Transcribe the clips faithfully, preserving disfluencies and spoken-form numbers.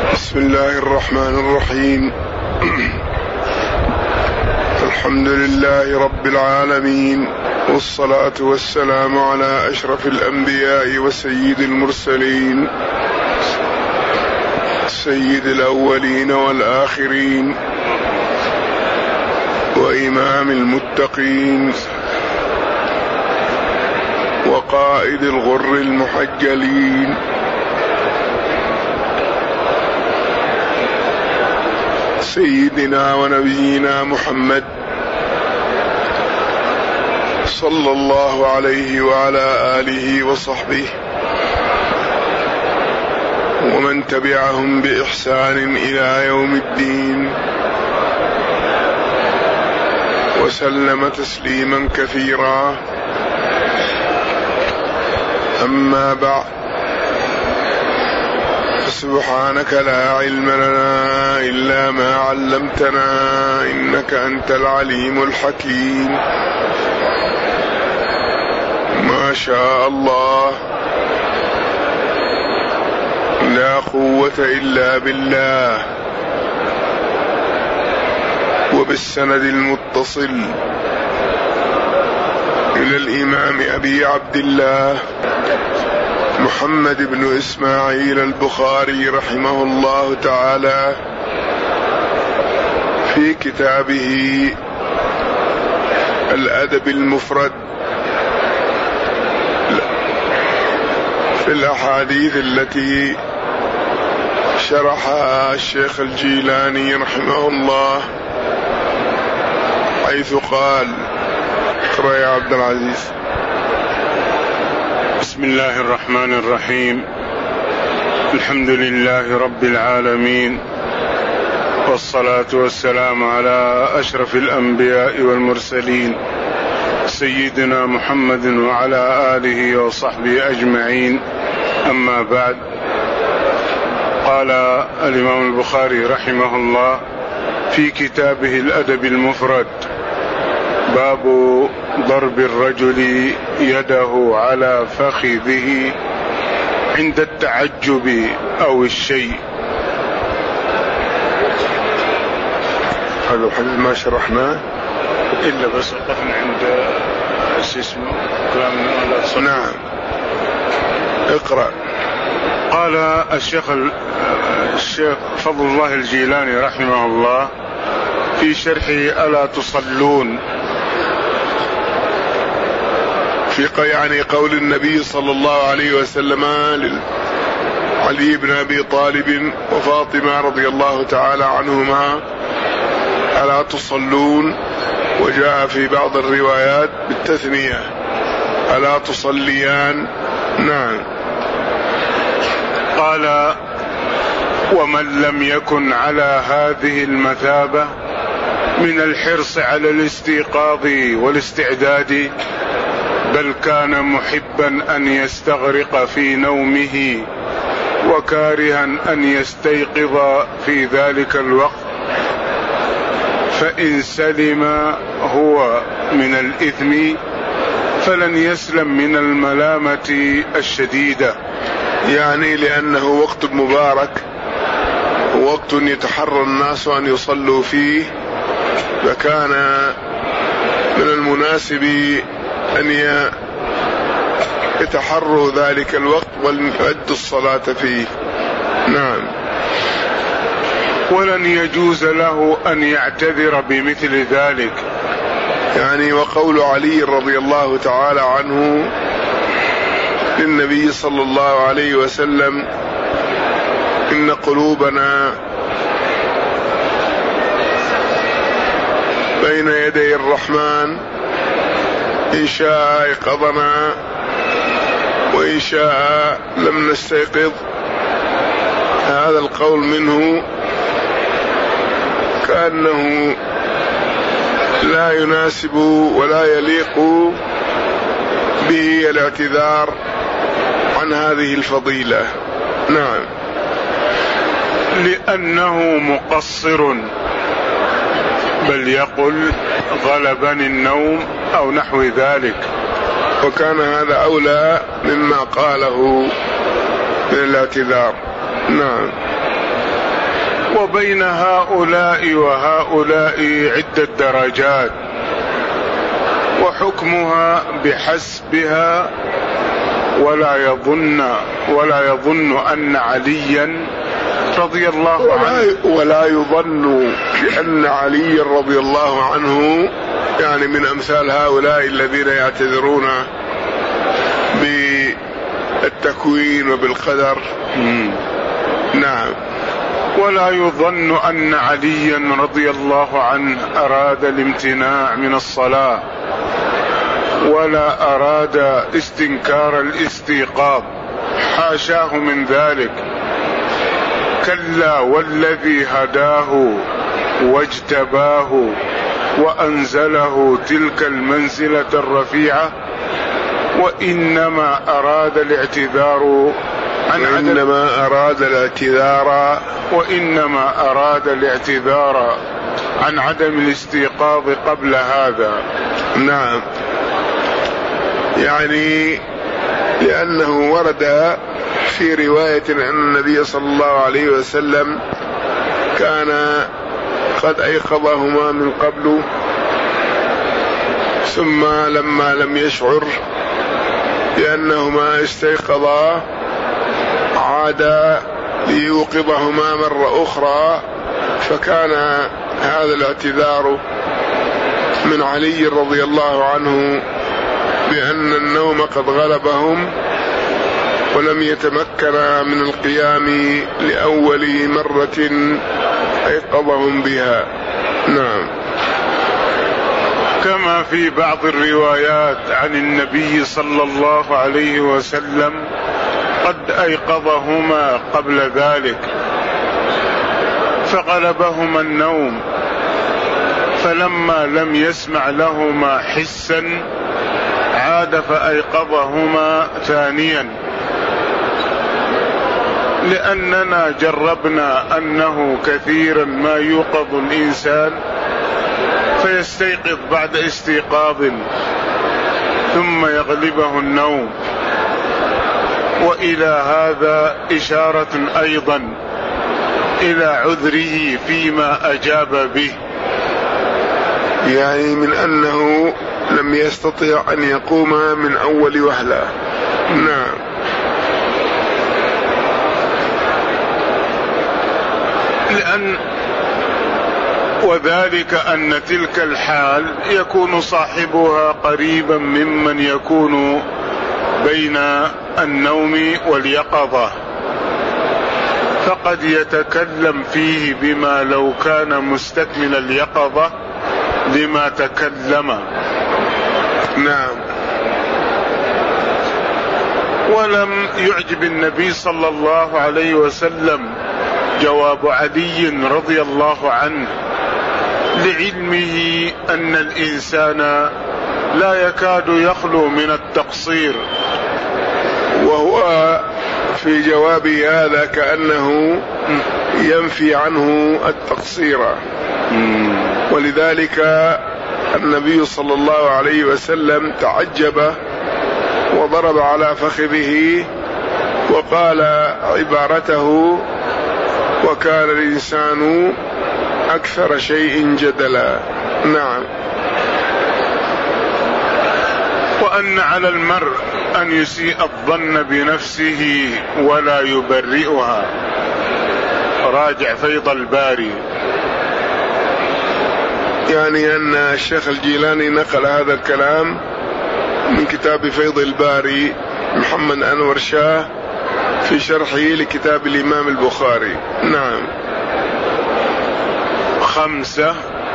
بسم الله الرحمن الرحيم. الحمد لله رب العالمين، والصلاة والسلام على أشرف الأنبياء وسيد المرسلين، سيد الأولين والآخرين، وإمام المتقين، وقائد الغر المحجلين، سيدنا ونبينا محمد صلى الله عليه وعلى آله وصحبه ومن تبعهم بإحسان إلى يوم الدين، وسلم تسليما كثيرا. أما بعد، سبحانك لا علم لنا إلا ما علمتنا، إنك أنت العليم الحكيم. ما شاء الله، لا قوة إلا بالله. وبالسند المتصل إلى الإمام أبي عبد الله محمد بن إسماعيل البخاري رحمه الله تعالى في كتابه الأدب المفرد في الأحاديث التي شرحها الشيخ الجيلاني رحمه الله، حيث قال: اقرأ يا عبد العزيز. بسم الله الرحمن الرحيم. الحمد لله رب العالمين، والصلاة والسلام على أشرف الأنبياء والمرسلين، سيدنا محمد وعلى آله وصحبه أجمعين. أما بعد، قال الإمام البخاري رحمه الله في كتابه الأدب المفرد: باب ضرب الرجل يده على فخذه عند التعجب أو الشيء. هذا الحديث ما شرحناه إلا بس وقفنا عند اسمه كلامنا ولا تصنع. نعم، اقرأ. قال الشيخ الشيخ فضل الله الجيلاني رحمه الله في شرحه: ألا تصلون، في يعني قول النبي صلى الله عليه وسلم لعلي بن أبي طالب وفاطمة رضي الله تعالى عنهما: ألا تصلون؟ وجاء في بعض الروايات بالتثنية: ألا تصليان؟ نعم. قال: ومن لم يكن على هذه المثابة من الحرص على الاستيقاظ والاستعداد، بل كان محبا أن يستغرق في نومه وكارها أن يستيقظ في ذلك الوقت، فإن سلم هو من الإثم فلن يسلم من الملامة الشديدة. يعني لأنه وقت مبارك، وقت يتحرى الناس أن يصلوا فيه، فكان من المناسب أن يتحروا ذلك الوقت ويؤدوا الصلاة فيه. نعم. ولن يجوز له أن يعتذر بمثل ذلك. يعني وقول علي رضي الله تعالى عنه للنبي صلى الله عليه وسلم: إن قلوبنا بين يدي الرحمن، إن شاء أيقظنا وإن شاء لم نستيقظ. هذا القول منه كأنه لا يناسب ولا يليق به الاعتذار عن هذه الفضيلة. نعم. لأنه مقصر، بل يقل: غلبني النوم أو نحو ذلك. وكان هذا أولى مما قاله من الاعتذار. نعم. وبين هؤلاء وهؤلاء عدة درجات، وحكمها بحسبها. ولا يظن ولا يظن أن عليا رضي الله عنه ولا يظن بأن علي رضي الله عنه يعني من أمثال هؤلاء الذين يعتذرون بالتكوين وبالقدر. مم. نعم. ولا يظن أن عليا رضي الله عنه أراد الامتناع من الصلاة ولا أراد استنكار الاستيقاظ، حاشاه من ذلك. كلا والذي هداه واجتباه وأنزله تلك المنزلة الرفيعة، وإنما أراد الاعتذار عن وإنما أراد الاعتذار وإنما أراد الاعتذار عن عدم الاستيقاظ قبل هذا. نعم، يعني لأنه ورد في رواية أن النبي صلى الله عليه وسلم كان قد أيقظهما من قبل، ثم لما لم يشعر بأنهما استيقظا عاد ليوقظهما مرة أخرى، فكان هذا الاعتذار من علي رضي الله عنه بأن النوم قد غلبهم ولم يتمكن من القيام لأول مرة أيقظهم بها. نعم. كما في بعض الروايات عن النبي صلى الله عليه وسلم قد أيقظهما قبل ذلك فغلبهما النوم، فلما لم يسمع لهما حسا عاد فأيقظهما ثانيا، لأننا جربنا أنه كثيرا ما يوقظ الإنسان فيستيقظ بعد استيقاظ ثم يغلبه النوم. وإلى هذا إشارة أيضا إلى عذره فيما أجاب به، يعني من أنه لم يستطيع أن يقوم من أول وهلة. نعم. لأن وذلك أن تلك الحال يكون صاحبها قريبا ممن يكون بين النوم واليقظة، فقد يتكلم فيه بما لو كان مستكمل اليقظة لما تكلم. نعم. ولم يعجب النبي صلى الله عليه وسلم جواب علي رضي الله عنه، لعلمه أن الإنسان لا يكاد يخلو من التقصير، وهو في جوابه هذا كأنه ينفي عنه التقصير. ولذلك النبي صلى الله عليه وسلم تعجب وضرب على فخذه وقال عبارته: وكان الإنسان أكثر شيء جدلا. نعم. وأن على المرء أن يسيء الظن بنفسه ولا يبرئها. راجع فيض الباري. يعني أن الشيخ الجيلاني نقل هذا الكلام من كتاب فيض الباري محمد أنور شاه في شرحه لكتاب الإمام البخاري. نعم. خمسة: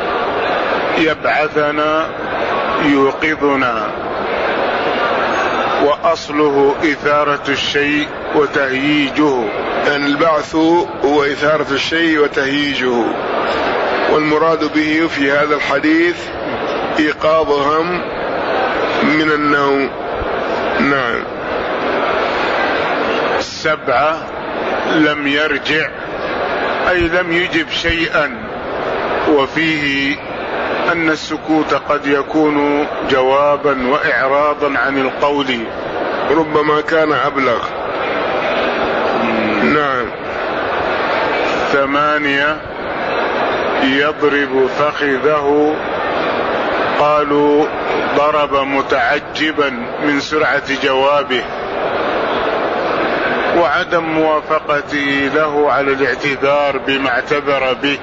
يبعثنا يوقظنا، وأصله إثارة الشيء وتهييجه. يعني البعث هو إثارة الشيء وتهييجه، والمراد به في هذا الحديث إيقاظهم من النوم. نعم. سبعة: لم يرجع، أي لم يجب شيئا، وفيه أن السكوت قد يكون جوابا وإعراضا عن القول، ربما كان أبلغ. نعم. ثمانية يضرب فخذه، قالوا ضرب متعجبا من سرعة جوابه وعدم موافقته له على الاعتذار بما اعتذر به.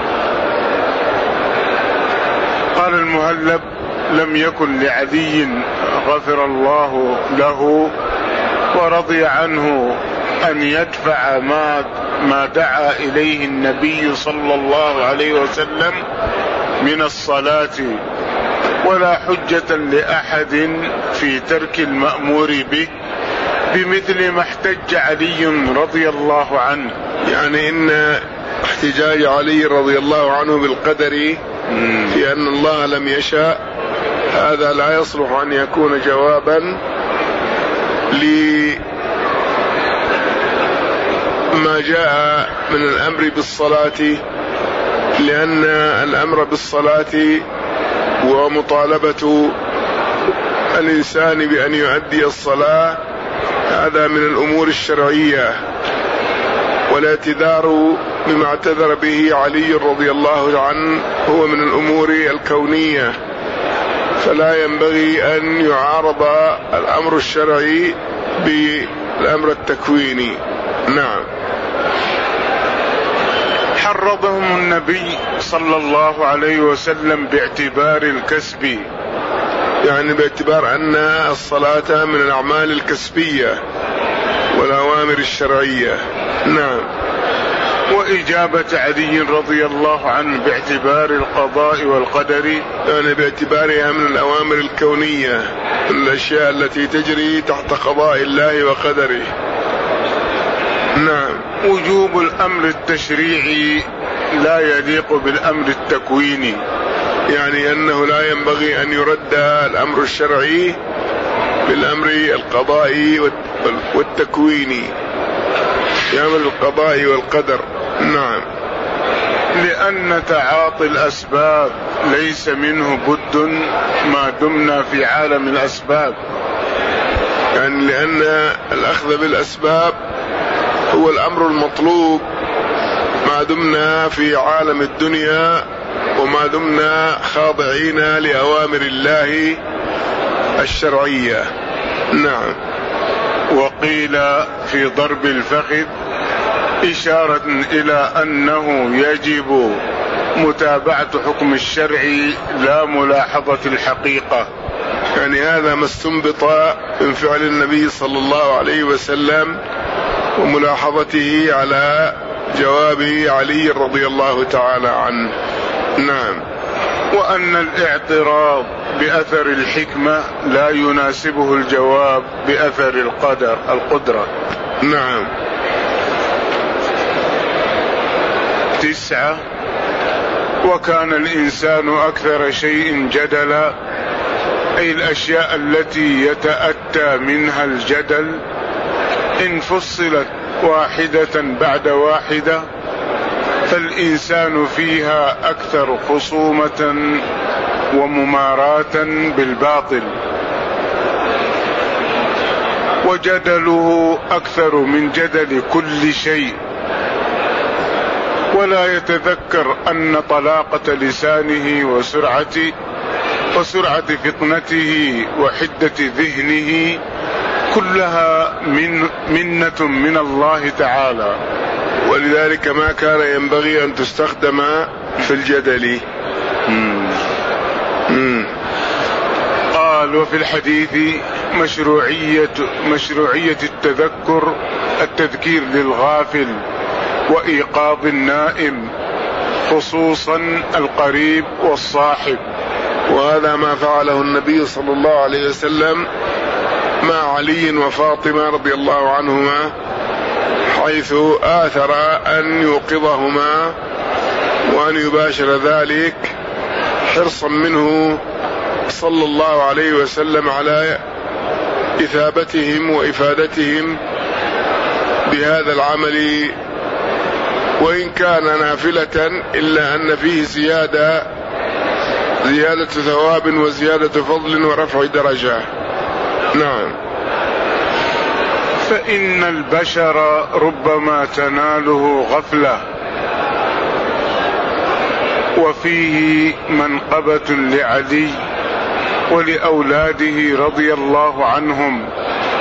قال المهلب: لم يكن لعلي غفر الله له ورضي عنه أن يدفع ما, ما دعا إليه النبي صلى الله عليه وسلم من الصلاة، ولا حجة لأحد في ترك المأمور به بمثل ما احتج علي رضي الله عنه. يعني إن احتجاج علي رضي الله عنه بالقدر في أن الله لم يشاء هذا لا يصلح أن يكون جوابا لما جاء من الأمر بالصلاة، لأن الأمر بالصلاة ومطالبة الإنسان بأن يؤدي الصلاة هذا من الأمور الشرعية، والاعتذار بما اعتذر به علي رضي الله عنه هو من الأمور الكونية، فلا ينبغي أن يعارض الأمر الشرعي بالأمر التكويني. نعم. حرضهم النبي صلى الله عليه وسلم باعتبار الكسب، يعني باعتبار أن الصلاة من الأعمال الكسبية والأوامر الشرعية. نعم. وإجابة علي رضي الله عنه باعتبار القضاء والقدر، يعني باعتبارها من الأوامر الكونية، الأشياء التي تجري تحت قضاء الله وقدره. نعم. وجوب الأمر التشريعي لا يليق بالأمر التكويني، يعني أنه لا ينبغي أن يرد الأمر الشرعي بالأمر القضائي والتكويني، يأمر القضاء والقدر. نعم. لأن تعاطي الأسباب ليس منه بد ما دمنا في عالم الأسباب، يعني لأن الأخذ بالأسباب هو الأمر المطلوب ما دمنا في عالم الدنيا وما دمنا خاضعين لأوامر الله الشرعية. نعم. وقيل في ضرب الفخذ إشارة إلى أنه يجب متابعة حكم الشرع لا ملاحظة الحقيقة، يعني هذا ما استنبط من فعل النبي صلى الله عليه وسلم وملاحظته على جواب علي رضي الله تعالى عنه. نعم. وأن الاعتراض بأثر الحكمة لا يناسبه الجواب بأثر القدر القدرة. نعم. تسعة. وكان الإنسان أكثر شيء جدلا، أي الأشياء التي يتأتى منها الجدل إن فصلت واحدة بعد واحدة فالإنسان فيها أكثر خصومة ومماراة بالباطل، وجدله أكثر من جدل كل شيء، ولا يتذكر أن طلاقة لسانه وسرعة وسرعة فطنته وحدة ذهنه كلها من منة من الله تعالى، ولذلك ما كان ينبغي أن تستخدم في الجدل. مم. مم. قال: وفي الحديث مشروعية مشروعية التذكر التذكير للغافل وإيقاظ النائم، خصوصا القريب والصاحب، وهذا ما فعله النبي صلى الله عليه وسلم مع علي وفاطمة رضي الله عنهما، حيث آثر أن يوقظهما وأن يباشر ذلك حرصا منه صلى الله عليه وسلم على إثابتهم وإفادتهم بهذا العمل، وإن كان نافلة إلا أن فيه زيادة زيادة ثواب وزيادة فضل ورفع درجة. نعم. فإن البشر ربما تناله غفلة وفيه منقبة لعلي ولأولاده رضي الله عنهم.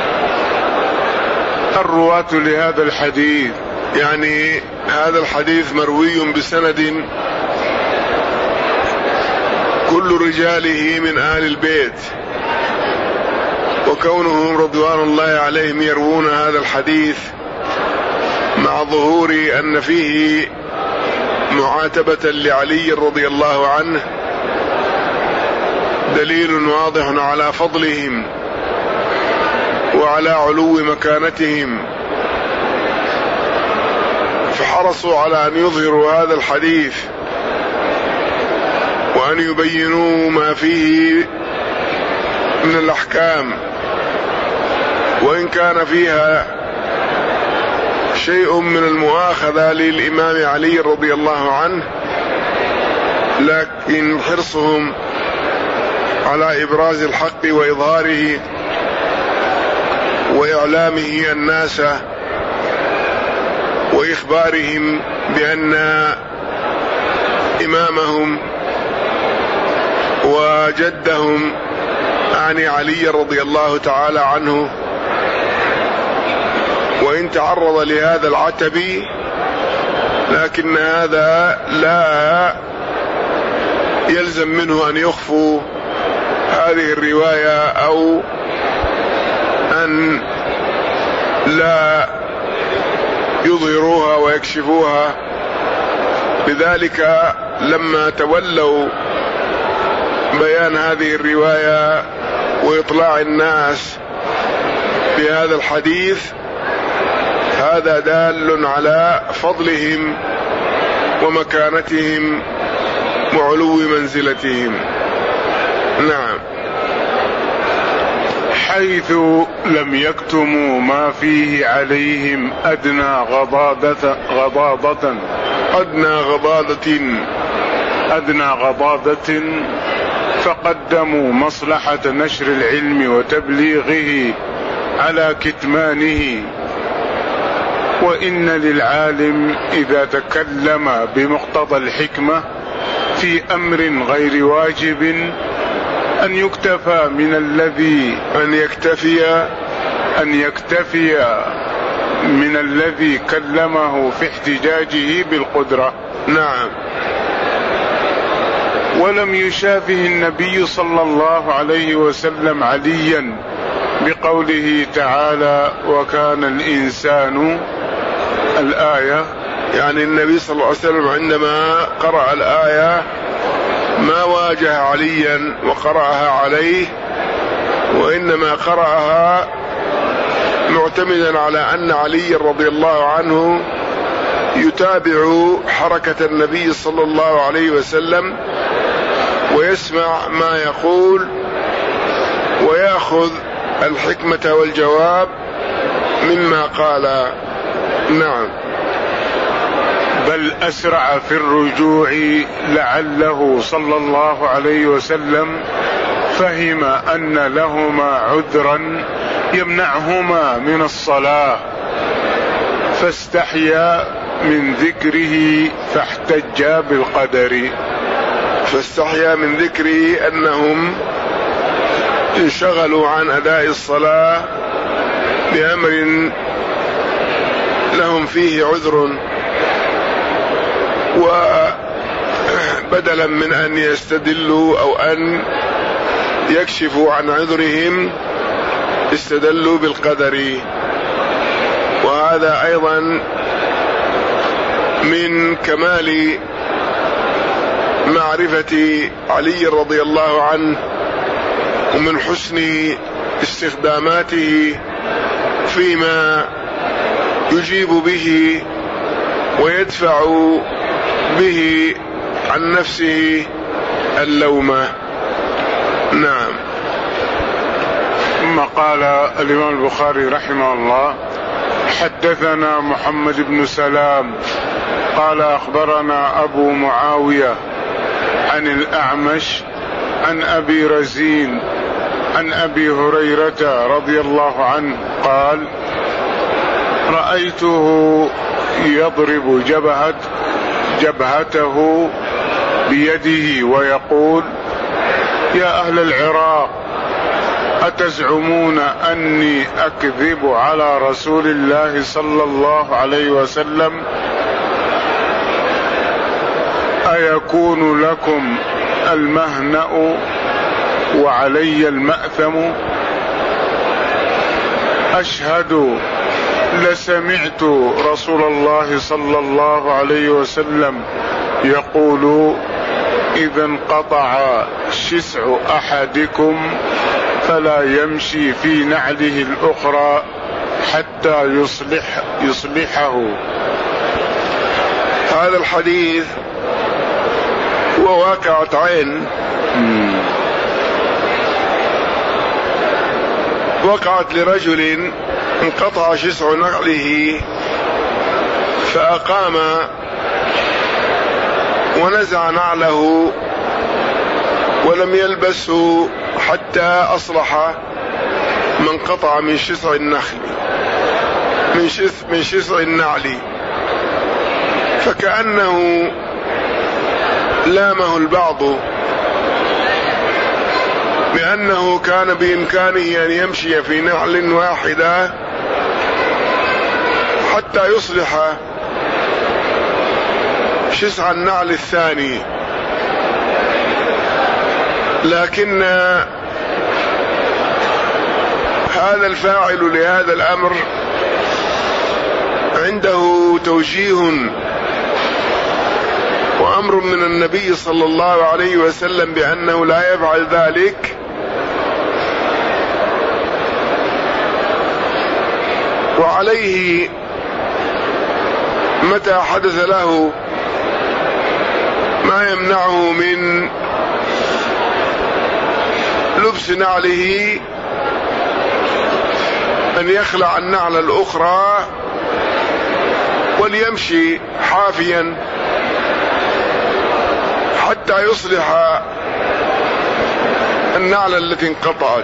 الرواة لهذا الحديث، يعني هذا الحديث مروي بسند كل رجاله من آل البيت، وكونهم رضوان الله عليهم يروون هذا الحديث مع ظهور أن فيه معاتبة لعلي رضي الله عنه دليل واضح على فضلهم وعلى علو مكانتهم، فحرصوا على أن يظهروا هذا الحديث وأن يبينوا ما فيه من الأحكام، وإن كان فيها شيء من المؤاخذة للإمام علي رضي الله عنه، لكن حرصهم على إبراز الحق وإظهاره وإعلامه الناس وإخبارهم بأن إمامهم وجدهم أعني علي رضي الله تعالى عنه وإن تعرض لهذا العتب، لكن هذا لا يلزم منه أن يخفوا هذه الرواية أو أن لا يظهروها ويكشفوها. لذلك لما تولوا بيان هذه الرواية وإطلاع الناس بهذا الحديث، هذا دال على فضلهم ومكانتهم وعلو منزلتهم. نعم. حيث لم يكتموا ما فيه عليهم أدنى غضاضة غضاضة أدنى غضاضة أدنى غضاضة فقدموا مصلحة نشر العلم وتبليغه على كتمانه. وإن للعالم إذا تكلم بمقتضى الحكمة في أمر غير واجب أن يكتفى من الذي أن يكتفي أن يكتفي من الذي كلمه في احتجاجه بالقدرة. نعم. ولم يشافه النبي صلى الله عليه وسلم عليا بقوله تعالى: وكان الإنسان الآية. يعني النبي صلى الله عليه وسلم عندما قرأ الآية ما واجه عليا وقرأها عليه، وإنما قرأها معتمدا على أن علي رضي الله عنه يتابع حركة النبي صلى الله عليه وسلم ويسمع ما يقول ويأخذ الحكمة والجواب مما قال. نعم. بل أسرع في الرجوع لعله صلى الله عليه وسلم فهم أن لهما عذرا يمنعهما من الصلاة فاستحيا من ذكره فاحتج بالقدر. فاستحيا من ذكره أنهم انشغلوا عن أداء الصلاة بأمر لهم فيه عذر، وبدلا من أن يستدلوا أو أن يكشفوا عن عذرهم استدلوا بالقدر. وهذا أيضا من كمال معرفة علي رضي الله عنه ومن حسن استخداماته فيما يجيب به ويدفع به عن نفسه اللومة. نعم. ثم قال الإمام البخاري رحمه الله: حدثنا محمد بن سلام قال أخبرنا أبو معاوية عن الأعمش عن أبي رزين عن أبي هريرة رضي الله عنه قال: رأيته يضرب جبهت جبهته بيده ويقول: يا أهل العراق، أتزعمون أني أكذب على رسول الله صلى الله عليه وسلم؟ أيكون لكم المهنأ وعلي المأثم؟ أشهد لسمعت رسول الله صلى الله عليه وسلم يقول: إذا انقطع شسع أحدكم فلا يمشي في نعله الأخرى حتى يصلح يصلحه. هذا الحديث هو واقعة عين وقعت لرجل انقطع شسع نعله فأقام ونزع نعله ولم يلبسه حتى أصلح ما انقطع من شسع النخل من شسع, من شسع النعل، فكأنه لامه البعض بأنه كان بإمكانه أن يمشي في نعل واحدة حتى يصلح شسع النعل الثاني، لكن هذا الفاعل لهذا الأمر عنده توجيه وأمر من النبي صلى الله عليه وسلم بأنه لا يفعل ذلك، وعليه متى حدث له ما يمنعه من لبس نعله أن يخلع النعل الأخرى وليمشي حافيا حتى يصلح النعل التي انقطعت.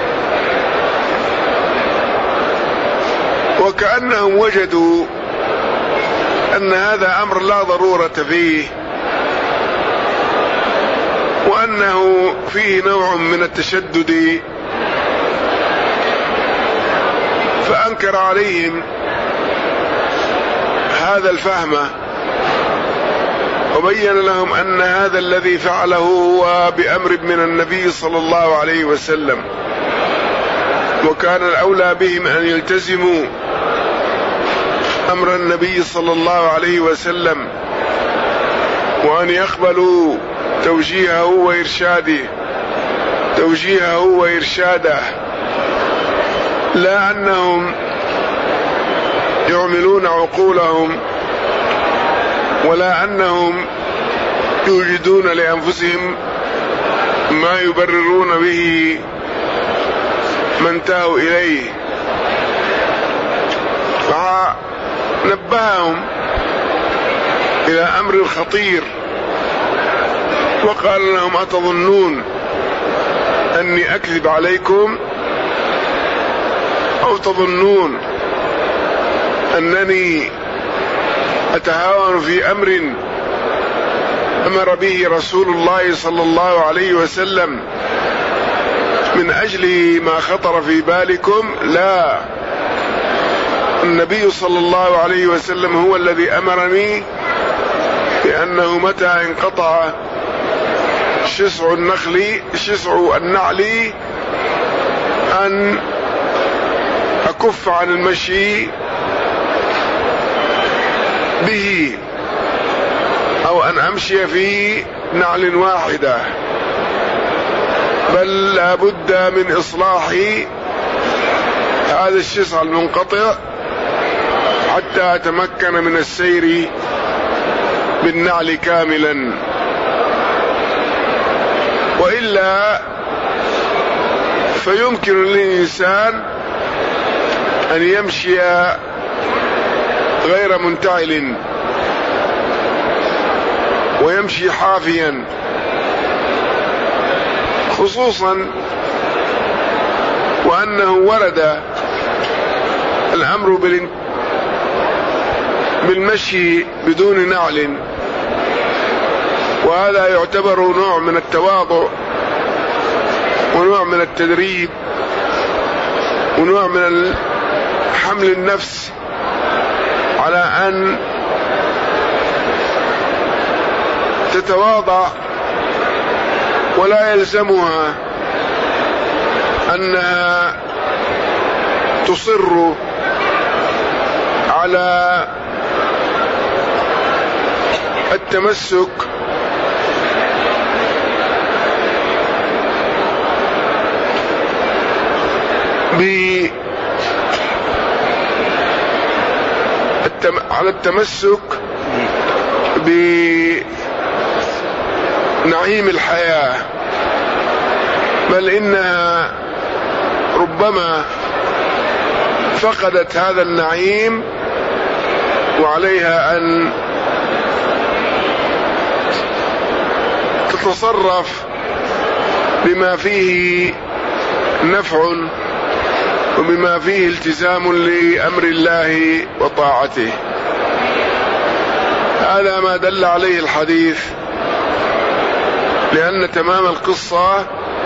وكأنهم وجدوا أن هذا أمر لا ضرورة فيه، وأنه فيه نوع من التشدد، فأنكر عليهم هذا الفهم وبين لهم أن هذا الذي فعله هو بأمر من النبي صلى الله عليه وسلم، وكان الأولى بهم أن يلتزموا أمر النبي صلى الله عليه وسلم وأن يقبلوا توجيهه وإرشاده توجيهه وإرشاده، لا أنهم يعملون عقولهم ولا أنهم يوجدون لأنفسهم ما يبررون به ما انتهوا إليه. فنبههم إلى أمر خطير وقال لهم: أتظنون أني أكذب عليكم أو تظنون أنني أتهاون في أمر أمر به رسول الله صلى الله عليه وسلم من أجل ما خطر في بالكم؟ لا، النبي صلى الله عليه وسلم هو الذي أمرني بأنه متى انقطع شسع النخل شسع النعل أن أكف عن المشي به أو أن أمشي في نعل واحدة، بل لا بد من إصلاح هذا الشسع المنقطع حتى أتمكن من السير بالنعل كاملا، وإلا فيمكن للإنسان أن يمشي غير منتعل ويمشي حافيا، خصوصا وأنه ورد الأمر بالمشي بدون نعل، وهذا يعتبر نوع من التواضع ونوع من التدريب ونوع من حمل النفس على أن تتواضع، ولا يلزمها أنها تصر على التمسك بالتم... على التمسك بنعيم الحياة، بل إنها ربما فقدت هذا النعيم وعليها أن تتصرف بما فيه نفع وبما فيه التزام لأمر الله وطاعته. هذا ما دل عليه الحديث، لأن تمام القصة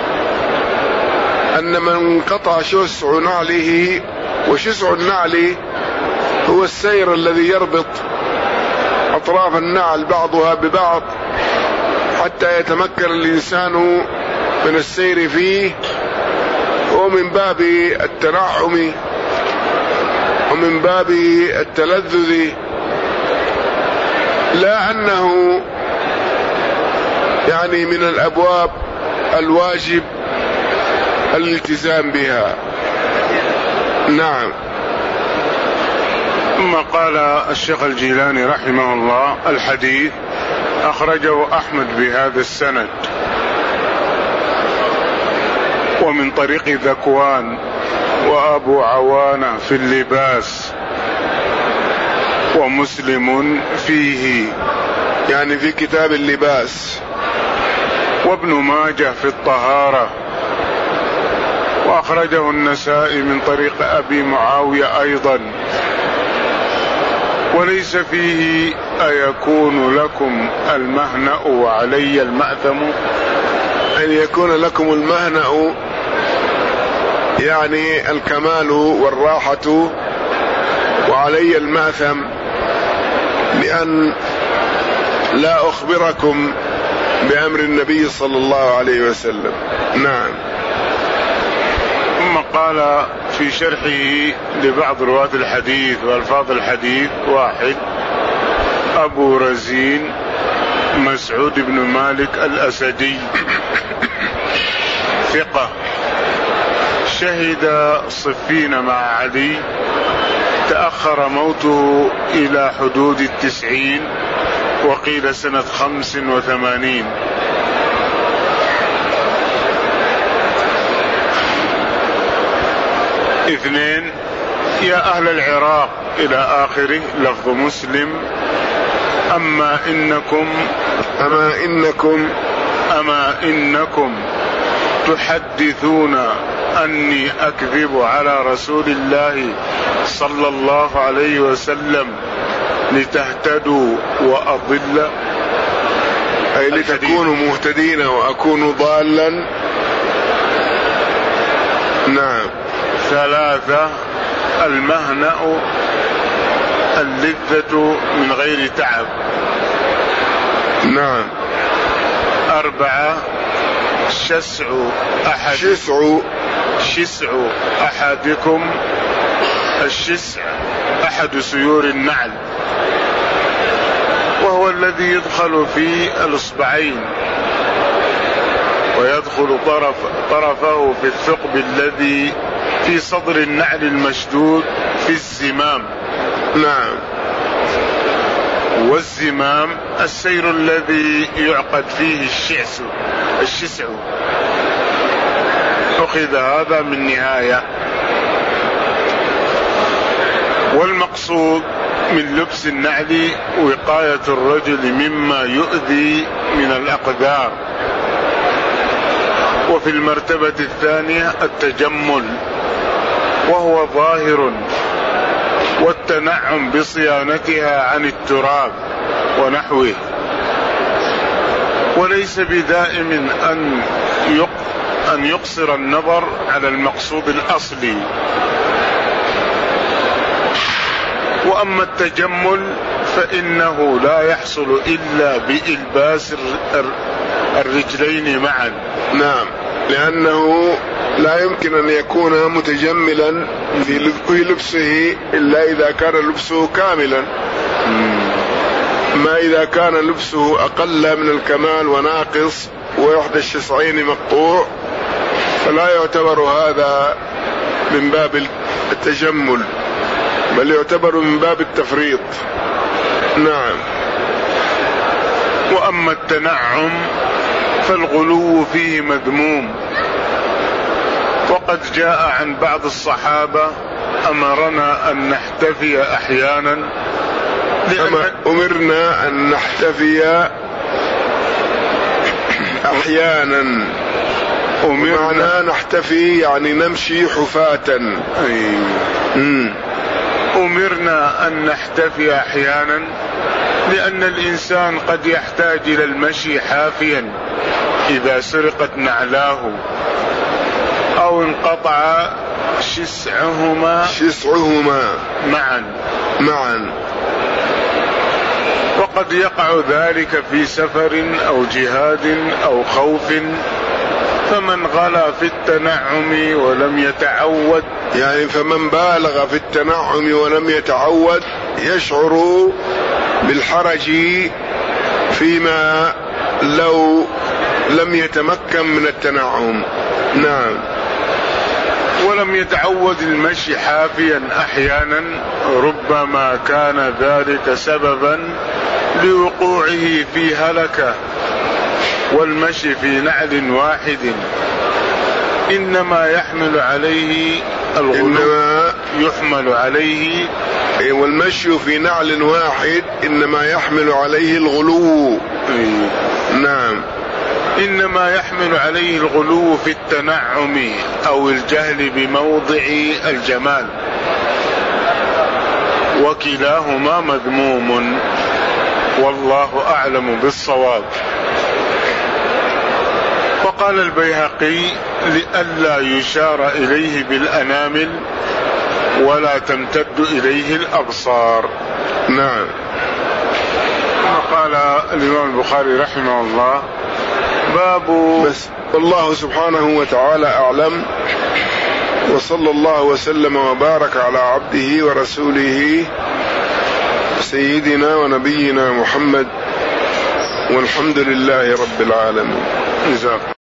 أن من قطع شسع نعله، وشسع النعل هو السير الذي يربط أطراف النعل بعضها ببعض حتى يتمكن الإنسان من السير فيه، ومن باب التنعم ومن باب التلذذ، لا أنه يعني من الأبواب الواجب الالتزام بها. نعم. ثم قال الشيخ الجيلاني رحمه الله: الحديث أخرجه أحمد بهذا السند ومن طريق ذكوان وأبو عوانة في اللباس، ومسلم فيه يعني في كتاب اللباس، وابن ماجه في الطهارة، وأخرجه النسائي من طريق أبي معاوية أيضا. وليس فيه أيكون لكم المهنأ وعلي المأثم، أن يكون لكم المهنأ يعني الكمال والراحة، وعلي المأثم لأن لا أخبركم بأمر النبي صلى الله عليه وسلم. نعم. ثم قال في شرحه لبعض رواة الحديث وألفاظ الحديث: واحد، أبو رزين مسعود بن مالك الأسدي، ثقة، شهد صفين مع علي، تأخر موته إلى حدود التسعين، وقيل سنة خمس وثمانين. اثنين، يا أهل العراق إلى آخره، لفظ مسلم: أما إنكم أما إنكم أما إنكم تحدثون أني أكذب على رسول الله صلى الله عليه وسلم لتهتدوا وأضل، أي لتكونوا مهتدين وأكون ضالا. نعم. ثلاثة، المهنأ اللذة من غير تعب. نعم. أربعة، شسع أحد شسع شسع أحدكم، الشسع أحد سيور النعل، وهو الذي يدخل في الإصبعين ويدخل طرف طرفه في الثقب الذي في صدر النعل المشدود في الزمام. نعم. والزمام السير الذي يعقد فيه الشعس الشسع، أخذ هذا من نهاية. والمقصود من لبس النعل وقاية الرجل مما يؤذي من الأقدار. وفي المرتبة الثانية التجمل، وهو ظاهر، والتنعم بصيانتها عن التراب ونحوه. وليس بدائم أن أن يقصر النظر على المقصود الأصلي. وأما التجمل فإنه لا يحصل إلا بإلباس الرجلين معا. نعم، لأنه لا يمكن أن يكون متجملا في لبسه إلا إذا كان لبسه كاملا. ما إذا كان لبسه أقل من الكمال وناقص وإحدى الشسعين مقطوع فلا يعتبر هذا من باب التجمل، بل يعتبر من باب التفريط. نعم. وأما التنعم فالغلو فيه مذموم، وقد جاء عن بعض الصحابة أمرنا أن نحتفي أحيانا أما أمرنا أن نحتفي أحيانا. أمرنا نحتفي يعني نمشي حفاة. أي. أمرنا أن نحتفي أحيانا لأن الإنسان قد يحتاج إلى المشي حافيا إذا سرقت نعلاه أو انقطع شسعهما شسعهما معا معا وقد يقع ذلك في سفر أو جهاد أو خوف، فمن غلا في التنعم ولم يتعود، يعني فمن بالغ في التنعم ولم يتعود يشعر بالحرج فيما لو لم يتمكن من التنعم. نعم. ولم يتعود المشي حافيا أحيانا ربما كان ذلك سببا لوقوعه في هلكة. والمشي في نعل واحد إنما يحمل عليه الغلو، إنما يحمل عليه والمشي في نعل واحد إنما يحمل عليه الغلو. نعم. إنما يحمل عليه الغلو في التنعم أو الجهل بموضع الجمال، وكلاهما مذموم، والله أعلم بالصواب. وقال البيهقي لئلا يشار إليه بالأنامل ولا تمتد إليه الأبصار. نعم. وقال الإمام البخاري رحمه الله باب. بس والله سبحانه وتعالى أعلم، وصلى الله وسلم وبارك على عبده ورسوله سيدنا ونبينا محمد، والحمد لله رب العالمين.